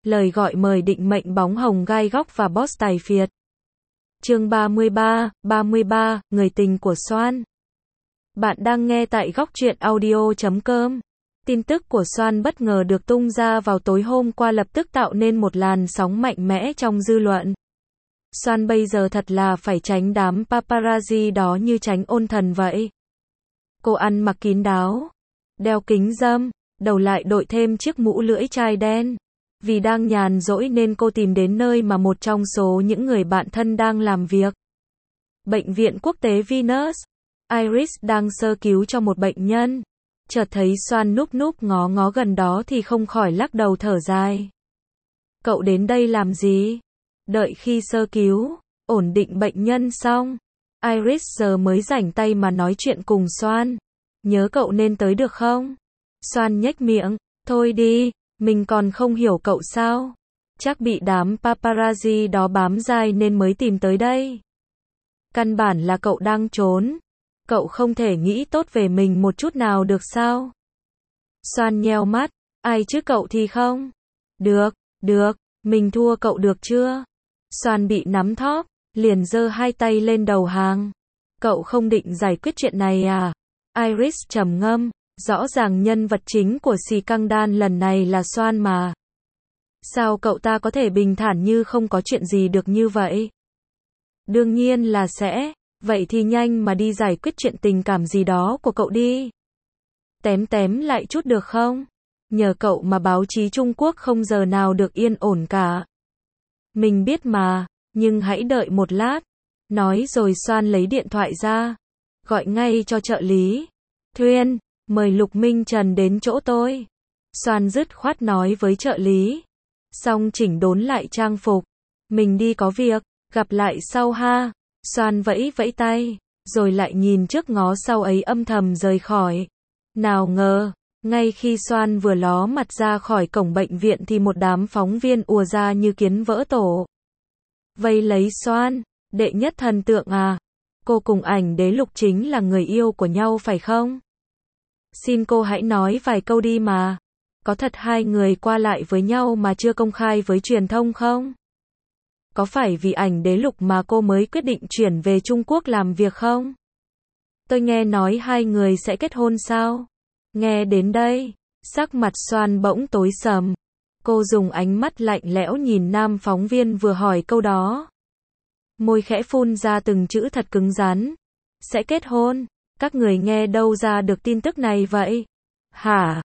lời gọi mời định mệnh bóng hồng gai góc và boss tài phiệt. Chương 33, người tình của Soan. Bạn đang nghe tại góc truyện audio.com. Tin tức của Soan bất ngờ được tung ra vào tối hôm qua lập tức tạo nên một làn sóng mạnh mẽ trong dư luận. Soan bây giờ thật là phải tránh đám paparazzi đó như tránh ôn thần vậy. Cô ăn mặc kín đáo, đeo kính râm, đầu lại đội thêm chiếc mũ lưỡi chai đen. Vì đang nhàn rỗi nên cô tìm đến nơi mà một trong số những người bạn thân đang làm việc. Bệnh viện quốc tế Venus. Iris đang sơ cứu cho một bệnh nhân. Chợt thấy Soan núp ngó ngó gần đó thì không khỏi lắc đầu thở dài. Cậu đến đây làm gì? Đợi khi sơ cứu, ổn định bệnh nhân xong, Iris giờ mới rảnh tay mà nói chuyện cùng Soan. Nhớ cậu nên tới được không? Soan nhếch miệng, thôi đi, mình còn không hiểu cậu sao? Chắc bị đám paparazzi đó bám dai nên mới tìm tới đây. Căn bản là cậu đang trốn. Cậu không thể nghĩ tốt về mình một chút nào được sao? Soan nheo mắt, ai chứ cậu thì không? Được, mình thua cậu được chưa? Soan bị nắm thóp, liền giơ hai tay lên đầu hàng. Cậu không định giải quyết chuyện này à? Iris trầm ngâm, rõ ràng nhân vật chính của Scandal lần này là Soan mà. Sao cậu ta có thể bình thản như không có chuyện gì được như vậy? Đương nhiên là sẽ. Vậy thì nhanh mà đi giải quyết chuyện tình cảm gì đó của cậu đi. Tém lại chút được không? Nhờ cậu mà báo chí Trung Quốc không giờ nào được yên ổn cả. Mình biết mà, nhưng hãy đợi một lát. Nói rồi Soan lấy điện thoại ra. Gọi ngay cho trợ lý. Thuyên, mời Lục Minh Trần đến chỗ tôi. Soan dứt khoát nói với trợ lý. Xong chỉnh đốn lại trang phục. Mình đi có việc, gặp lại sau ha. Soan vẫy tay, rồi lại nhìn trước ngó sau ấy âm thầm rời khỏi. Nào ngờ, ngay khi Soan vừa ló mặt ra khỏi cổng bệnh viện thì một đám phóng viên ùa ra như kiến vỡ tổ. Vây lấy Soan, đệ nhất thần tượng à? Cô cùng ảnh đế Lục chính là người yêu của nhau phải không? Xin cô hãy nói vài câu đi mà. Có thật hai người qua lại với nhau mà chưa công khai với truyền thông không? Có phải vì ảnh đế Lục mà cô mới quyết định chuyển về Trung Quốc làm việc không? Tôi nghe nói hai người sẽ kết hôn sao? Nghe đến đây, sắc mặt Soan bỗng tối sầm. Cô dùng ánh mắt lạnh lẽo nhìn nam phóng viên vừa hỏi câu đó. Môi khẽ phun ra từng chữ thật cứng rắn. Sẽ kết hôn? Các người nghe đâu ra được tin tức này vậy? Hả?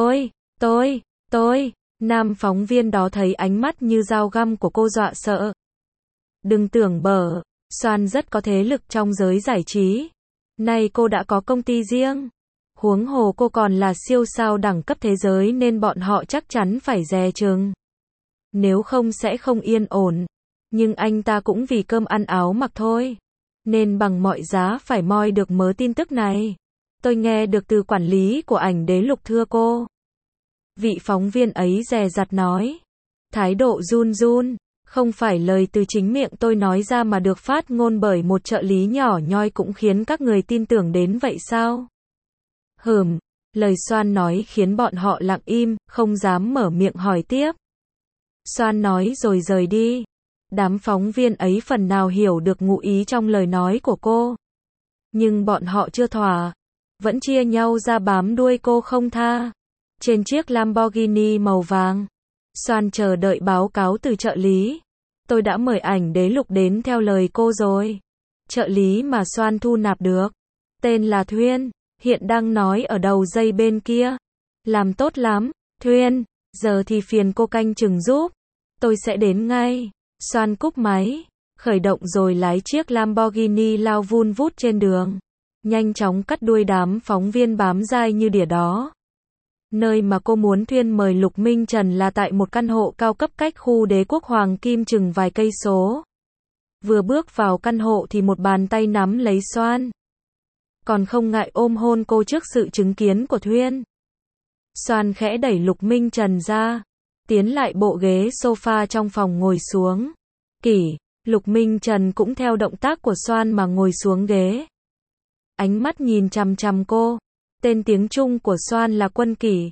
Tôi. Nam phóng viên đó thấy ánh mắt như dao găm của cô dọa sợ. Đừng tưởng bở, Soan rất có thế lực trong giới giải trí. Nay cô đã có công ty riêng. Huống hồ cô còn là siêu sao đẳng cấp thế giới nên bọn họ chắc chắn phải dè chừng. Nếu không sẽ không yên ổn. Nhưng anh ta cũng vì cơm ăn áo mặc thôi. Nên bằng mọi giá phải moi được mớ tin tức này. Tôi nghe được từ quản lý của ảnh đế Lục thưa cô. Vị phóng viên ấy dè dặt nói. Thái độ run. Không phải lời từ chính miệng tôi nói ra mà được phát ngôn bởi một trợ lý nhỏ nhoi cũng khiến các người tin tưởng đến vậy sao? Lời Soan nói khiến bọn họ lặng im, không dám mở miệng hỏi tiếp. Soan nói rồi rời đi. Đám phóng viên ấy phần nào hiểu được ngụ ý trong lời nói của cô. Nhưng bọn họ chưa thỏa. Vẫn chia nhau ra bám đuôi cô không tha. Trên chiếc Lamborghini màu vàng. Soan chờ đợi báo cáo từ trợ lý. Tôi đã mời ảnh đế Lục đến theo lời cô rồi. Trợ lý mà Soan thu nạp được. Tên là Thuyên. Hiện đang nói ở đầu dây bên kia. Làm tốt lắm, Thuyên. Giờ thì phiền cô canh chừng giúp. Tôi sẽ đến ngay. Soan cúp máy. Khởi động rồi lái chiếc Lamborghini lao vun vút trên đường. Nhanh chóng cắt đuôi đám phóng viên bám dai như đỉa đó. Nơi mà cô muốn Thuyên mời Lục Minh Trần là tại một căn hộ cao cấp cách khu Đế Quốc Hoàng Kim chừng vài cây số. Vừa bước vào căn hộ thì một bàn tay nắm lấy Soan. Còn không ngại ôm hôn cô trước sự chứng kiến của Thuyên. Soan khẽ đẩy Lục Minh Trần ra. Tiến lại bộ ghế sofa trong phòng ngồi xuống. Lục Minh Trần cũng theo động tác của Soan mà ngồi xuống ghế. Ánh mắt nhìn chằm chằm cô. Tên tiếng Trung của Soan là Quân Kỷ.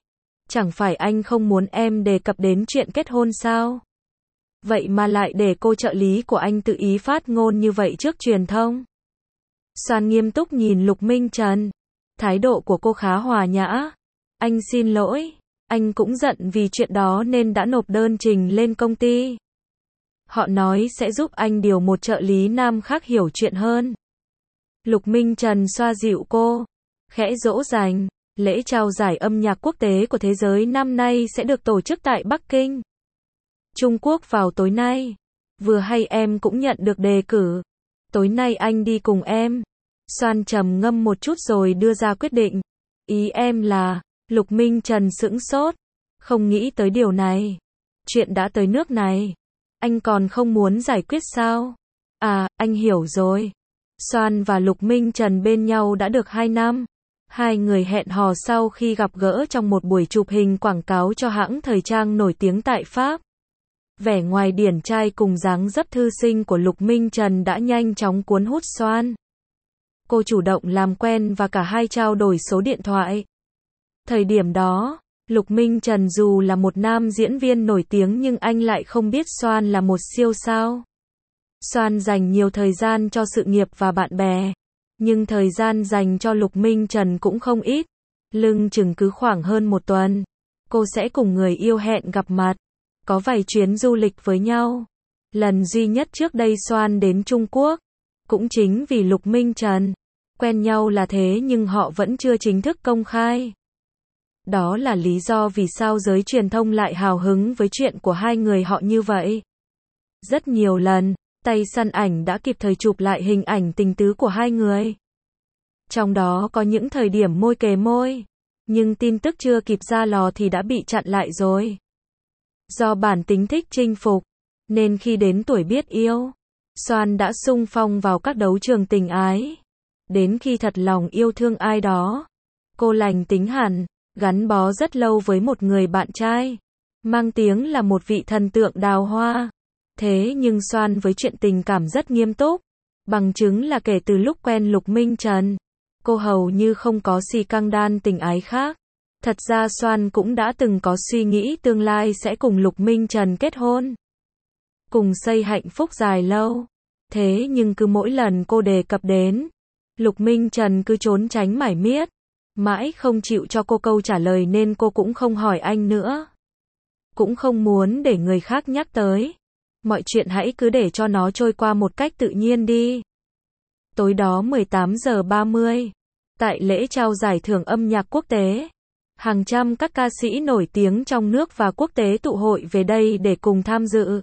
Chẳng phải anh không muốn em đề cập đến chuyện kết hôn sao? Vậy mà lại để cô trợ lý của anh tự ý phát ngôn như vậy trước truyền thông. Soan nghiêm túc nhìn Lục Minh Trần. Thái độ của cô khá hòa nhã. Anh xin lỗi. Anh cũng giận vì chuyện đó nên đã nộp đơn trình lên công ty. Họ nói sẽ giúp anh điều một trợ lý nam khác hiểu chuyện hơn. Lục Minh Trần xoa dịu cô. Khẽ dỗ dành. Lễ trao giải âm nhạc quốc tế của thế giới năm nay sẽ được tổ chức tại Bắc Kinh, Trung Quốc vào tối nay. Vừa hay em cũng nhận được đề cử. Tối nay anh đi cùng em. Soan trầm ngâm một chút rồi đưa ra quyết định. Ý em là, Lục Minh Trần sững sốt. Không nghĩ tới điều này. Chuyện đã tới nước này. Anh còn không muốn giải quyết sao? À, anh hiểu rồi. Soan và Lục Minh Trần bên nhau đã được 2 năm. Hai người hẹn hò sau khi gặp gỡ trong một buổi chụp hình quảng cáo cho hãng thời trang nổi tiếng tại Pháp. Vẻ ngoài điển trai cùng dáng dấp thư sinh của Lục Minh Trần đã nhanh chóng cuốn hút Soan. Cô chủ động làm quen và cả hai trao đổi số điện thoại. Thời điểm đó, Lục Minh Trần dù là một nam diễn viên nổi tiếng nhưng anh lại không biết Soan là một siêu sao. Soan dành nhiều thời gian cho sự nghiệp và bạn bè, nhưng thời gian dành cho Lục Minh Trần cũng không ít. Lưng chừng cứ khoảng hơn một tuần, cô sẽ cùng người yêu hẹn gặp mặt, có vài chuyến du lịch với nhau. Lần duy nhất trước đây Soan đến Trung Quốc, cũng chính vì Lục Minh Trần. Quen nhau là thế nhưng họ vẫn chưa chính thức công khai. Đó là lý do vì sao giới truyền thông lại hào hứng với chuyện của hai người họ như vậy. Rất nhiều lần, tay săn ảnh đã kịp thời chụp lại hình ảnh tình tứ của hai người. Trong đó có những thời điểm môi kề môi, nhưng tin tức chưa kịp ra lò thì đã bị chặn lại rồi. Do bản tính thích chinh phục, nên khi đến tuổi biết yêu, Soan đã xung phong vào các đấu trường tình ái. Đến khi thật lòng yêu thương ai đó, cô lành tính hẳn, gắn bó rất lâu với một người bạn trai, mang tiếng là một vị thần tượng đào hoa. Thế nhưng Soan với chuyện tình cảm rất nghiêm túc. Bằng chứng là kể từ lúc quen Lục Minh Trần, cô hầu như không có xì căng đan tình ái khác. Thật ra Soan cũng đã từng có suy nghĩ tương lai sẽ cùng Lục Minh Trần kết hôn, cùng xây hạnh phúc dài lâu. Thế nhưng cứ mỗi lần cô đề cập đến, Lục Minh Trần cứ trốn tránh mải miết, mãi không chịu cho cô câu trả lời nên cô cũng không hỏi anh nữa. Cũng không muốn để người khác nhắc tới. Mọi chuyện hãy cứ để cho nó trôi qua một cách tự nhiên đi. Tối đó 18:30, tại lễ trao giải thưởng âm nhạc quốc tế, hàng trăm các ca sĩ nổi tiếng trong nước và quốc tế tụ hội về đây để cùng tham dự.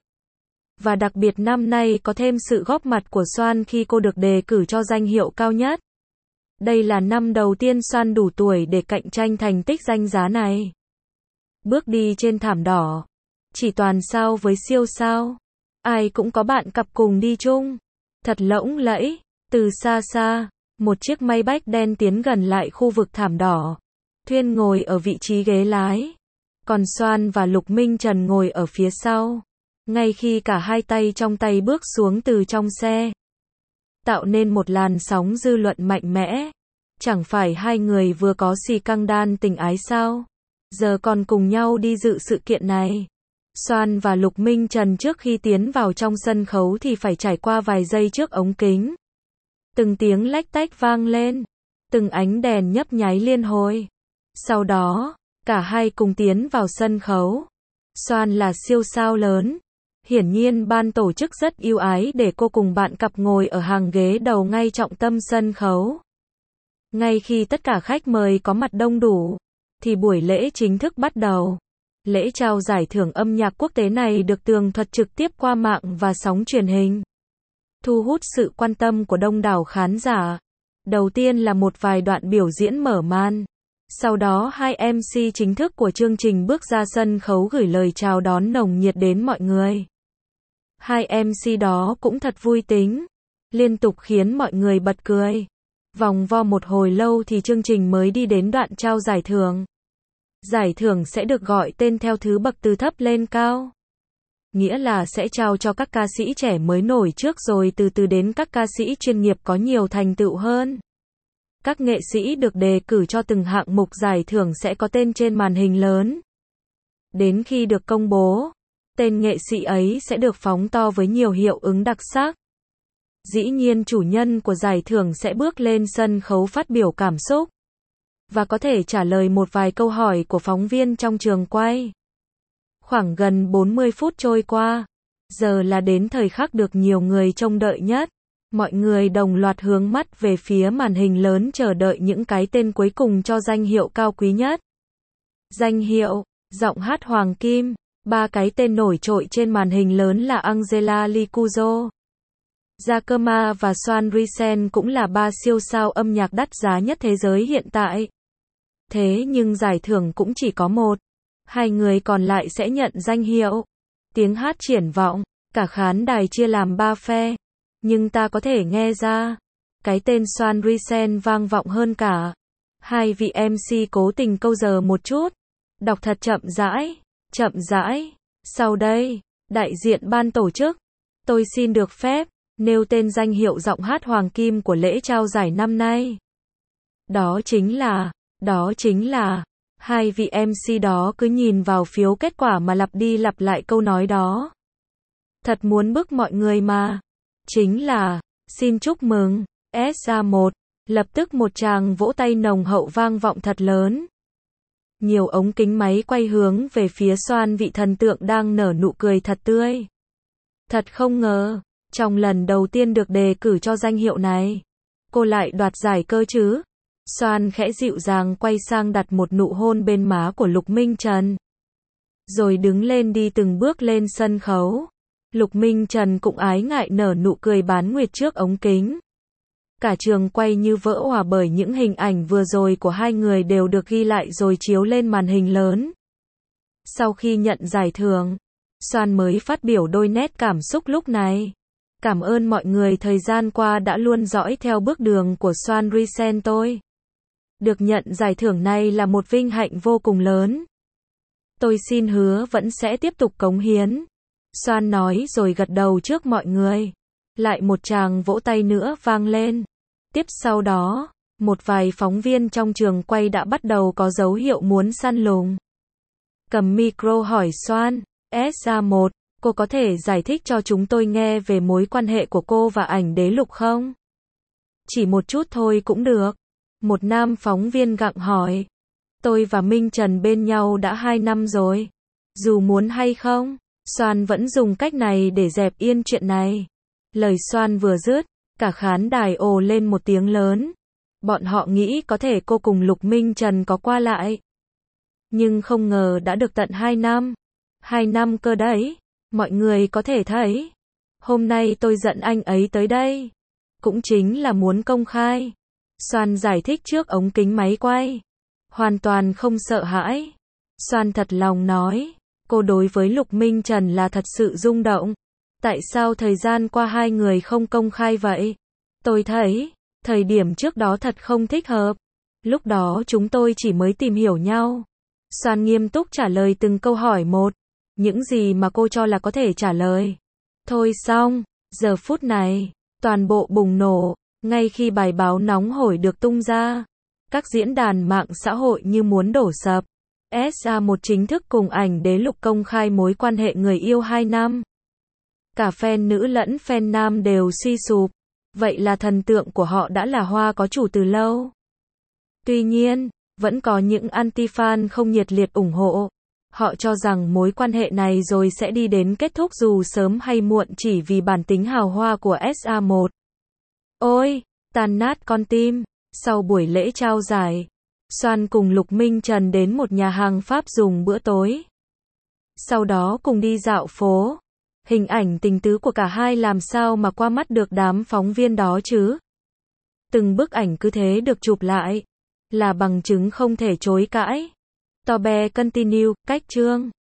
Và đặc biệt năm nay có thêm sự góp mặt của Soan khi cô được đề cử cho danh hiệu cao nhất. Đây là năm đầu tiên Soan đủ tuổi để cạnh tranh thành tích danh giá này. Bước đi trên thảm đỏ, chỉ toàn sao với siêu sao. Ai cũng có bạn cặp cùng đi chung. Thật lộng lẫy. Từ xa xa, một chiếc Maybach đen tiến gần lại khu vực thảm đỏ. Thuyên ngồi ở vị trí ghế lái, còn Soan và Lục Minh Trần ngồi ở phía sau. Ngay khi cả hai tay trong tay bước xuống từ trong xe, tạo nên một làn sóng dư luận mạnh mẽ. Chẳng phải hai người vừa có xì căng đan tình ái sao? Giờ còn cùng nhau đi dự sự kiện này. Soan và Lục Minh Trần trước khi tiến vào trong sân khấu thì phải trải qua vài giây trước ống kính. Từng tiếng lách tách vang lên, từng ánh đèn nhấp nháy liên hồi. Sau đó, cả hai cùng tiến vào sân khấu. Soan là siêu sao lớn. Hiển nhiên ban tổ chức rất ưu ái để cô cùng bạn cặp ngồi ở hàng ghế đầu ngay trọng tâm sân khấu. Ngay khi tất cả khách mời có mặt đông đủ, thì buổi lễ chính thức bắt đầu. Lễ trao giải thưởng âm nhạc quốc tế này được tường thuật trực tiếp qua mạng và sóng truyền hình, thu hút sự quan tâm của đông đảo khán giả. Đầu tiên là một vài đoạn biểu diễn mở màn. Sau đó hai MC chính thức của chương trình bước ra sân khấu gửi lời chào đón nồng nhiệt đến mọi người. Hai MC đó cũng thật vui tính, liên tục khiến mọi người bật cười. Vòng vo một hồi lâu thì chương trình mới đi đến đoạn trao giải thưởng. Giải thưởng sẽ được gọi tên theo thứ bậc từ thấp lên cao. Nghĩa là sẽ trao cho các ca sĩ trẻ mới nổi trước rồi từ từ đến các ca sĩ chuyên nghiệp có nhiều thành tựu hơn. Các nghệ sĩ được đề cử cho từng hạng mục giải thưởng sẽ có tên trên màn hình lớn. Đến khi được công bố, tên nghệ sĩ ấy sẽ được phóng to với nhiều hiệu ứng đặc sắc. Dĩ nhiên chủ nhân của giải thưởng sẽ bước lên sân khấu phát biểu cảm xúc và có thể trả lời một vài câu hỏi của phóng viên trong trường quay. Khoảng gần 40 phút trôi qua, giờ là đến thời khắc được nhiều người trông đợi nhất. Mọi người đồng loạt hướng mắt về phía màn hình lớn chờ đợi những cái tên cuối cùng cho danh hiệu cao quý nhất. Danh hiệu, giọng hát hoàng kim. 3 cái tên nổi trội trên màn hình lớn là Angela Licuzo, Giacomo và Swan Risen, cũng là 3 siêu sao âm nhạc đắt giá nhất thế giới hiện tại. Thế nhưng giải thưởng cũng chỉ có một. 2 người còn lại sẽ nhận danh hiệu. Tiếng hát triển vọng, cả khán đài chia làm 3 phe. Nhưng ta có thể nghe ra, cái tên Swan Risen vang vọng hơn cả. 2 vị MC cố tình câu giờ một chút. Đọc thật chậm rãi. Chậm rãi. Sau đây, đại diện ban tổ chức, tôi xin được phép nêu tên danh hiệu giọng hát hoàng kim của lễ trao giải năm nay. Đó chính là, 2 vị MC đó cứ nhìn vào phiếu kết quả mà lặp đi lặp lại câu nói đó. Thật muốn bức mọi người mà. Chính là, xin chúc mừng, SA1. Lập tức một tràng vỗ tay nồng hậu vang vọng thật lớn. Nhiều ống kính máy quay hướng về phía Swan, vị thần tượng đang nở nụ cười thật tươi. Thật không ngờ, trong lần đầu tiên được đề cử cho danh hiệu này, cô lại đoạt giải cơ chứ. Swan khẽ dịu dàng quay sang đặt một nụ hôn bên má của Lục Minh Trần. Rồi đứng lên đi từng bước lên sân khấu. Lục Minh Trần cũng ái ngại nở nụ cười bán nguyệt trước ống kính. Cả trường quay như vỡ òa bởi những hình ảnh vừa rồi của 2 người đều được ghi lại rồi chiếu lên màn hình lớn. Sau khi nhận giải thưởng, Swan mới phát biểu đôi nét cảm xúc lúc này. Cảm ơn mọi người thời gian qua đã luôn dõi theo bước đường của Swan Risen tôi. Được nhận giải thưởng này là một vinh hạnh vô cùng lớn. Tôi xin hứa vẫn sẽ tiếp tục cống hiến. Swan nói rồi gật đầu trước mọi người. Lại một tràng vỗ tay nữa vang lên. Tiếp sau đó, một vài phóng viên trong trường quay đã bắt đầu có dấu hiệu muốn săn lùng. Cầm micro hỏi Swan, SA1, cô có thể giải thích cho chúng tôi nghe về mối quan hệ của cô và ảnh đế Lục không? Chỉ một chút thôi cũng được. Một nam phóng viên gặng hỏi. Tôi và Minh Trần bên nhau đã 2 năm rồi. Dù muốn hay không, Swan vẫn dùng cách này để dẹp yên chuyện này. Lời Swan vừa dứt, cả khán đài ồ lên một tiếng lớn. Bọn họ nghĩ có thể cô cùng Lục Minh Trần có qua lại. Nhưng không ngờ đã được tận 2 năm. 2 năm cơ đấy. Mọi người có thể thấy. Hôm nay tôi dẫn anh ấy tới đây. Cũng chính là muốn công khai. Swan giải thích trước ống kính máy quay. Hoàn toàn không sợ hãi. Swan thật lòng nói. Cô đối với Lục Minh Trần là thật sự rung động. Tại sao thời gian qua 2 người không công khai vậy? Tôi thấy, thời điểm trước đó thật không thích hợp. Lúc đó chúng tôi chỉ mới tìm hiểu nhau. Swan nghiêm túc trả lời từng câu hỏi một. Những gì mà cô cho là có thể trả lời. Thôi xong, giờ phút này, toàn bộ bùng nổ. Ngay khi bài báo nóng hổi được tung ra, các diễn đàn mạng xã hội như muốn đổ sập. SA1 chính thức cùng ảnh đế Lục công khai mối quan hệ người yêu 2 năm. Cả fan nữ lẫn fan nam đều suy sụp. Vậy là thần tượng của họ đã là hoa có chủ từ lâu. Tuy nhiên, vẫn có những anti-fan không nhiệt liệt ủng hộ. Họ cho rằng mối quan hệ này rồi sẽ đi đến kết thúc dù sớm hay muộn chỉ vì bản tính hào hoa của SA1. Ôi, tan nát con tim. Sau buổi lễ trao giải, Swan cùng Lục Minh Trần đến một nhà hàng Pháp dùng bữa tối. Sau đó cùng đi dạo phố. Hình ảnh tình tứ của cả hai làm sao mà qua mắt được đám phóng viên đó chứ. Từng bức ảnh cứ thế được chụp lại. Là bằng chứng không thể chối cãi. Tobe continue, cách chương.